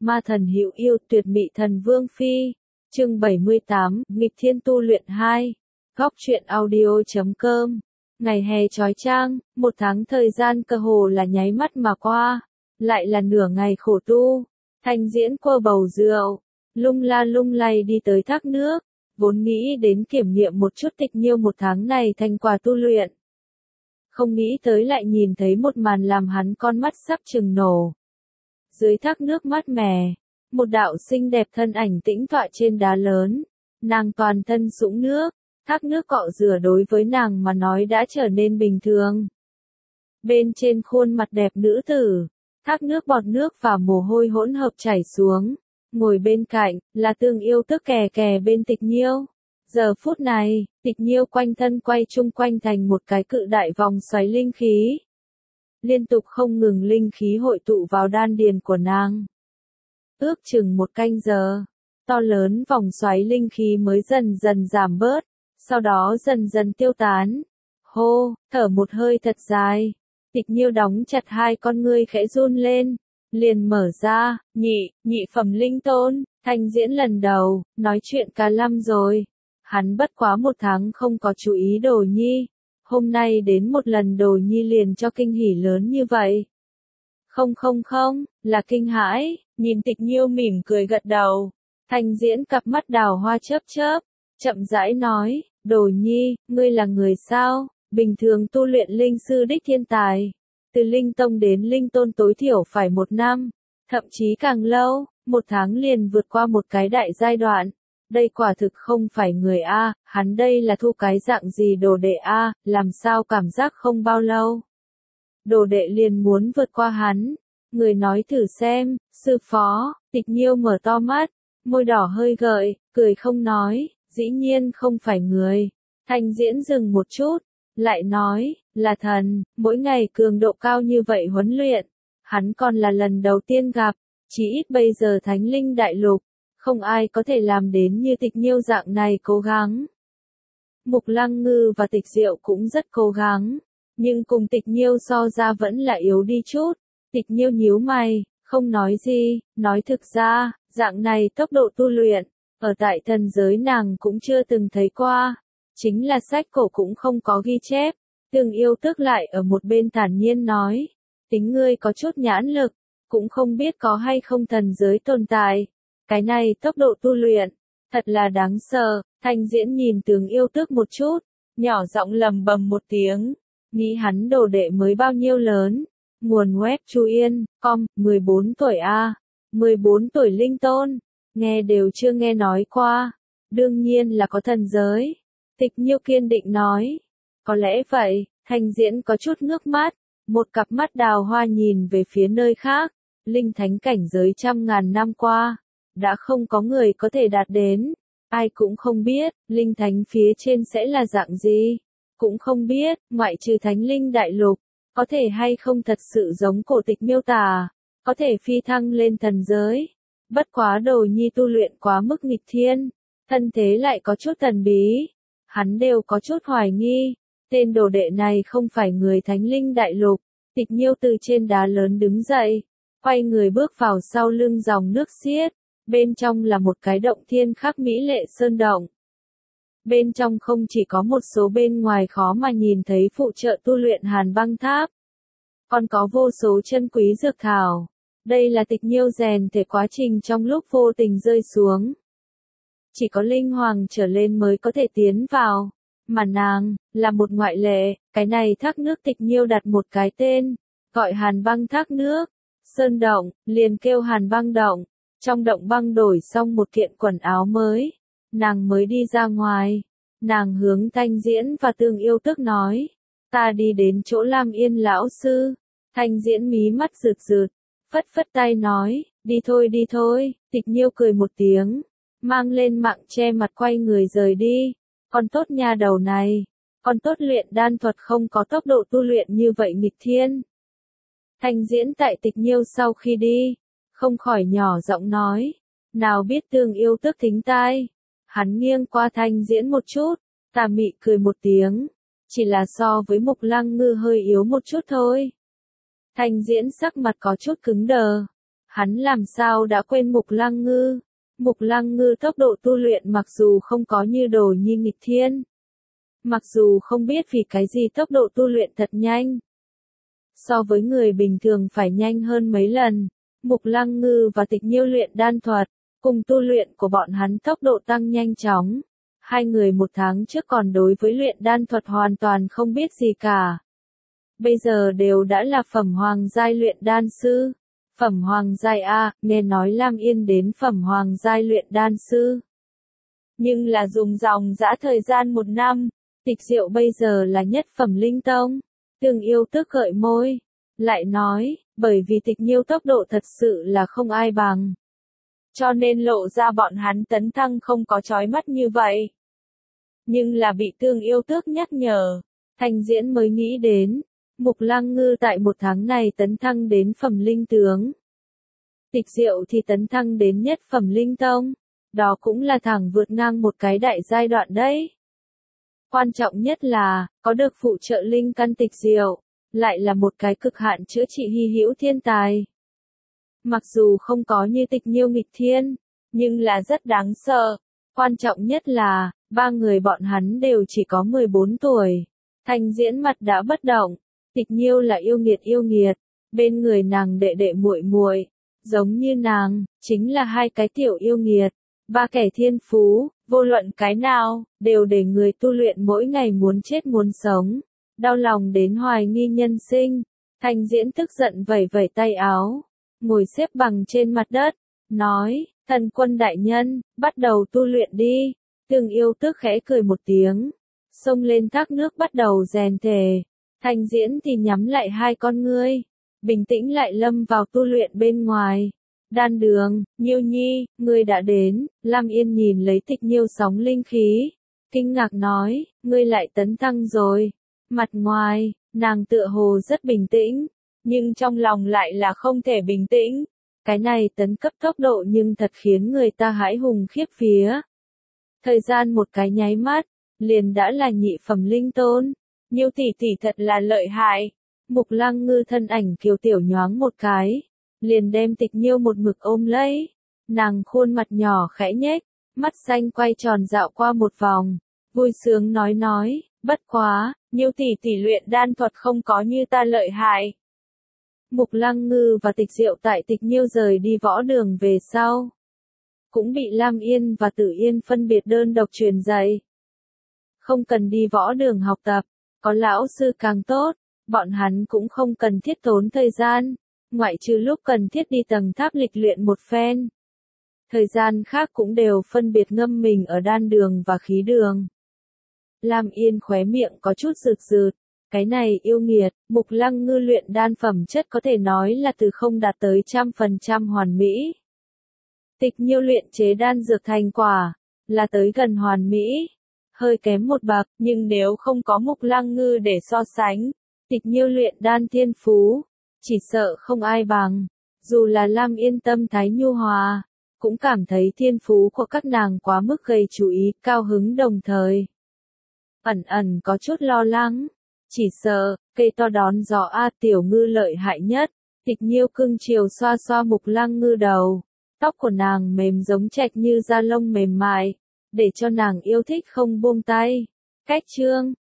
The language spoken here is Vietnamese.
Ma thần hữu yêu tuyệt mỹ thần vương phi. Chương 78, nghịch thiên tu luyện 2. Góc truyện audio.com. Ngày hè chói chang, một tháng thời gian cơ hồ là nháy mắt mà qua, lại là nửa ngày khổ tu. Thanh Diễn quơ bầu rượu, lung la lung lay đi tới thác nước, vốn nghĩ đến kiểm nghiệm một chút Tịch Nhiêu một tháng này thành quả tu luyện. Không nghĩ tới lại nhìn thấy một màn làm hắn con mắt sắp chừng nổ. Dưới thác nước mát mẻ, một đạo xinh đẹp thân ảnh tĩnh tọa trên đá lớn, nàng toàn thân sũng nước, thác nước cọ rửa đối với nàng mà nói đã trở nên bình thường. Bên trên khuôn mặt đẹp nữ tử, thác nước bọt nước và mồ hôi hỗn hợp chảy xuống, ngồi bên cạnh là Tương Yêu Tức kè kè bên Tịch Nhiêu. Giờ phút này, Tịch Nhiêu quanh thân quay chung quanh thành một cái cự đại vòng xoáy linh khí. Liên tục không ngừng linh khí hội tụ vào đan điền của nàng. Ước chừng một canh giờ, to lớn vòng xoáy linh khí mới dần dần giảm bớt, sau đó dần dần tiêu tán. Hô, thở một hơi thật dài. Tịch Nhiêu đóng chặt hai con ngươi khẽ run lên, liền mở ra, nhị phẩm linh tôn. Thanh Diễn lần đầu, nói chuyện cả năm rồi. Hắn bất quá một tháng không có chú ý Đồ Nhi. Hôm nay đến một lần Đồ Nhi liền cho kinh hỉ lớn như vậy. Không, là kinh hãi. Nhìn Tịch Nhiêu mỉm cười gật đầu. Thanh Diễn cặp mắt đào hoa chớp chớp, chậm rãi nói, Đồ Nhi, ngươi là người sao? Bình thường tu luyện linh sư đích thiên tài. Từ linh tông đến linh tôn tối thiểu phải 1 năm, thậm chí càng lâu, 1 tháng liền vượt qua một cái đại giai đoạn. Đây quả thực không phải người A, hắn đây là thu cái dạng gì đồ đệ A, làm sao cảm giác không bao lâu. Đồ đệ liền muốn vượt qua hắn. Người nói thử xem, sư phó. Tịch Nhiêu mở to mắt, môi đỏ hơi gợi, cười không nói, dĩ nhiên không phải người. Thanh Diễn dừng một chút, lại nói, là thần, mỗi ngày cường độ cao như vậy huấn luyện. Hắn còn là lần đầu tiên gặp, chỉ ít bây giờ Thánh Linh Đại Lục, không ai có thể làm đến như Tịch Nhiêu dạng này cố gắng. Mục Lăng Ngư và Tịch Diệu cũng rất cố gắng, nhưng cùng Tịch Nhiêu so ra vẫn là yếu đi chút. Tịch Nhiêu nhíu mày, không nói gì, nói thực ra, dạng này tốc độ tu luyện, ở tại thần giới nàng cũng chưa từng thấy qua. Chính là sách cổ cũng không có ghi chép. Tương Yêu Tức lại ở một bên thản nhiên nói, tính ngươi có chút nhãn lực, cũng không biết có hay không thần giới tồn tại. Cái này tốc độ tu luyện, thật là đáng sợ. Thanh Diễn nhìn Tương Yêu Tức một chút, nhỏ giọng lầm bầm một tiếng, nghĩ hắn đồ đệ mới bao nhiêu lớn. Nguồn web Chu Yên, com, 14 tuổi A, 14 tuổi linh tôn, nghe đều chưa nghe nói qua, đương nhiên là có thần giới. Tịch Nhiêu kiên định nói, có lẽ vậy. Thanh Diễn có chút ngước mắt, một cặp mắt đào hoa nhìn về phía nơi khác. Linh thánh cảnh giới trăm ngàn năm qua, đã không có người có thể đạt đến. Ai cũng không biết, linh thánh phía trên sẽ là dạng gì. Cũng không biết, ngoại trừ Thánh Linh Đại Lục, có thể hay không thật sự giống cổ tịch miêu tả, có thể phi thăng lên thần giới. Bất quá Đồ Nhi tu luyện quá mức nghịch thiên, thân thế lại có chút thần bí. Hắn đều có chút hoài nghi, tên đồ đệ này không phải người Thánh Linh Đại Lục. Tịch Nhiêu từ trên đá lớn đứng dậy, quay người bước vào sau lưng dòng nước xiết, bên trong là một cái động thiên khắc mỹ lệ sơn động. Bên trong không chỉ có một số bên ngoài khó mà nhìn thấy phụ trợ tu luyện Hàn Băng Tháp, còn có vô số chân quý dược thảo. Đây là Tịch Nhiêu rèn thể quá trình trong lúc vô tình rơi xuống. Chỉ có linh hoàng trở lên mới có thể tiến vào, mà nàng là một ngoại lệ. Cái này thác nước Tịch Nhiêu đặt một cái tên, gọi Hàn Băng Thác Nước. Sơn động, liền kêu Hàn Băng Động. Trong động băng đổi xong một kiện quần áo mới, nàng mới đi ra ngoài. Nàng hướng Thanh Diễn và Tương Yêu Tức nói, ta đi đến chỗ Lam Yên lão sư. Thanh Diễn mí mắt rực rực, phất phất tay nói, đi thôi. Tịch Nhiêu cười một tiếng, mang lên mạng che mặt quay người rời đi. Còn tốt nha đầu này, còn tốt luyện đan thuật không có tốc độ tu luyện như vậy nghịch thiên. Thanh Diễn tại Tịch Nhiêu sau khi đi, không khỏi nhỏ giọng nói, nào biết Tương Yêu Tức thính tai. Hắn nghiêng qua Thanh Diễn một chút, tà mị cười một tiếng, chỉ là so với Mục Lăng Ngư hơi yếu một chút thôi. Thanh Diễn sắc mặt có chút cứng đờ, Hắn làm sao đã quên Mục Lăng Ngư. Mục Lăng Ngư tốc độ tu luyện mặc dù không có như Đồ Nhi nghịch thiên. Mặc dù không biết vì cái gì tốc độ tu luyện thật nhanh. So với người bình thường phải nhanh hơn mấy lần, Mục Lăng Ngư và Tịch Nhiêu luyện đan thuật, cùng tu luyện của bọn hắn tốc độ tăng nhanh chóng. Hai người một tháng trước còn đối với luyện đan thuật hoàn toàn không biết gì cả. Bây giờ đều đã là phẩm hoàng giai luyện đan sư. Phẩm hoàng giai A, nghe nói Lam Yên đến phẩm hoàng giai luyện đan sư. Nhưng là dùng dòng dã thời gian 1 năm, Tịch Diệu bây giờ là nhất phẩm linh tông. Tương Yêu tức gợi môi, lại nói, bởi vì Tịch Nhiêu tốc độ thật sự là không ai bằng. Cho nên lộ ra bọn hắn tấn thăng không có chói mắt như vậy. Nhưng là bị Tương Yêu tước nhắc nhở, Thanh Diễn mới nghĩ đến, Mục Lăng Ngư tại 1 tháng này tấn thăng đến phẩm linh tướng. Tịch Diệu thì tấn thăng đến nhất phẩm linh tông, đó cũng là thẳng vượt ngang một cái đại giai đoạn đấy. Quan trọng nhất là, có được phụ trợ linh căn Tịch Diệu, lại là một cái cực hạn chữa trị hy hữu thiên tài. Mặc dù không có như Tịch Nhiêu nghịch thiên, nhưng là rất đáng sợ. Quan trọng nhất là, 3 người bọn hắn đều chỉ có 14 tuổi. Thanh Diễn mặt đã bất động, Tịch Nhiêu là yêu nghiệt, bên người nàng đệ đệ muội muội, giống như nàng, chính là 2 cái tiểu yêu nghiệt, 3 kẻ thiên phú, vô luận cái nào, đều để người tu luyện mỗi ngày muốn chết muốn sống, đau lòng đến hoài nghi nhân sinh. Thanh Diễn tức giận vẩy vẩy tay áo, ngồi xếp bằng trên mặt đất, nói, thần quân đại nhân, bắt đầu tu luyện đi. Tương Yêu tức khẽ cười một tiếng, xông lên thác nước bắt đầu rèn thể. Thanh Diễn thì nhắm lại 2 con ngươi, bình tĩnh lại lâm vào tu luyện bên ngoài. Đan đường, Nhiêu Nhi, ngươi đã đến. Lam Yên nhìn lấy Tịch Nhiêu sóng linh khí, kinh ngạc nói, ngươi lại tấn thăng rồi. Mặt ngoài, nàng tựa hồ rất bình tĩnh, nhưng trong lòng lại là không thể bình tĩnh. Cái này tấn cấp tốc độ nhưng thật khiến người ta hãi hùng khiếp vía. Thời gian một cái nháy mắt, liền đã là nhị phẩm linh tôn. Nhiêu tỷ tỷ thật là lợi hại. Mục Lăng Ngư thân ảnh kiều tiểu nhoáng một cái, liền đem Tịch Nhiêu một mực ôm lấy. Nàng khuôn mặt nhỏ khẽ nhếch, mắt xanh quay tròn dạo qua một vòng, vui sướng nói, bất quá, Nhiêu tỷ tỷ luyện đan thuật không có như ta lợi hại. Mục Lăng Ngư và Tịch Diệu tại Tịch Nhiêu rời đi võ đường về sau, cũng bị Lam Yên và Tử Yên phân biệt đơn độc truyền dạy. Không cần đi võ đường học tập, có lão sư càng tốt, bọn hắn cũng không cần thiết tốn thời gian, ngoại trừ lúc cần thiết đi tầng tháp lịch luyện một phen. Thời gian khác cũng đều phân biệt ngâm mình ở đan đường và khí đường. Lam Yên khóe miệng có chút rực rực, cái này yêu nghiệt, Mục Lăng Ngư luyện đan phẩm chất có thể nói là từ không đạt tới 100% hoàn mỹ. Tịch Nhiêu luyện chế đan dược thành quả, là tới gần hoàn mỹ, hơi kém một bậc, nhưng nếu không có Mục Lăng Ngư để so sánh, Tịch Nhiêu luyện đan thiên phú, chỉ sợ không ai bằng. Dù là Lam Yên tâm thái nhu hòa, cũng cảm thấy thiên phú của các nàng quá mức gây chú ý, cao hứng đồng thời. Ẩn ẩn có chút lo lắng, chỉ sợ, cây to đón gió A Tiểu Ngư lợi hại nhất. Tịch Nhiêu cưng chiều xoa xoa Mục Lăng Ngư đầu, tóc của nàng mềm giống trạch như da lông mềm mại, để cho nàng yêu thích không buông tay. Cách chương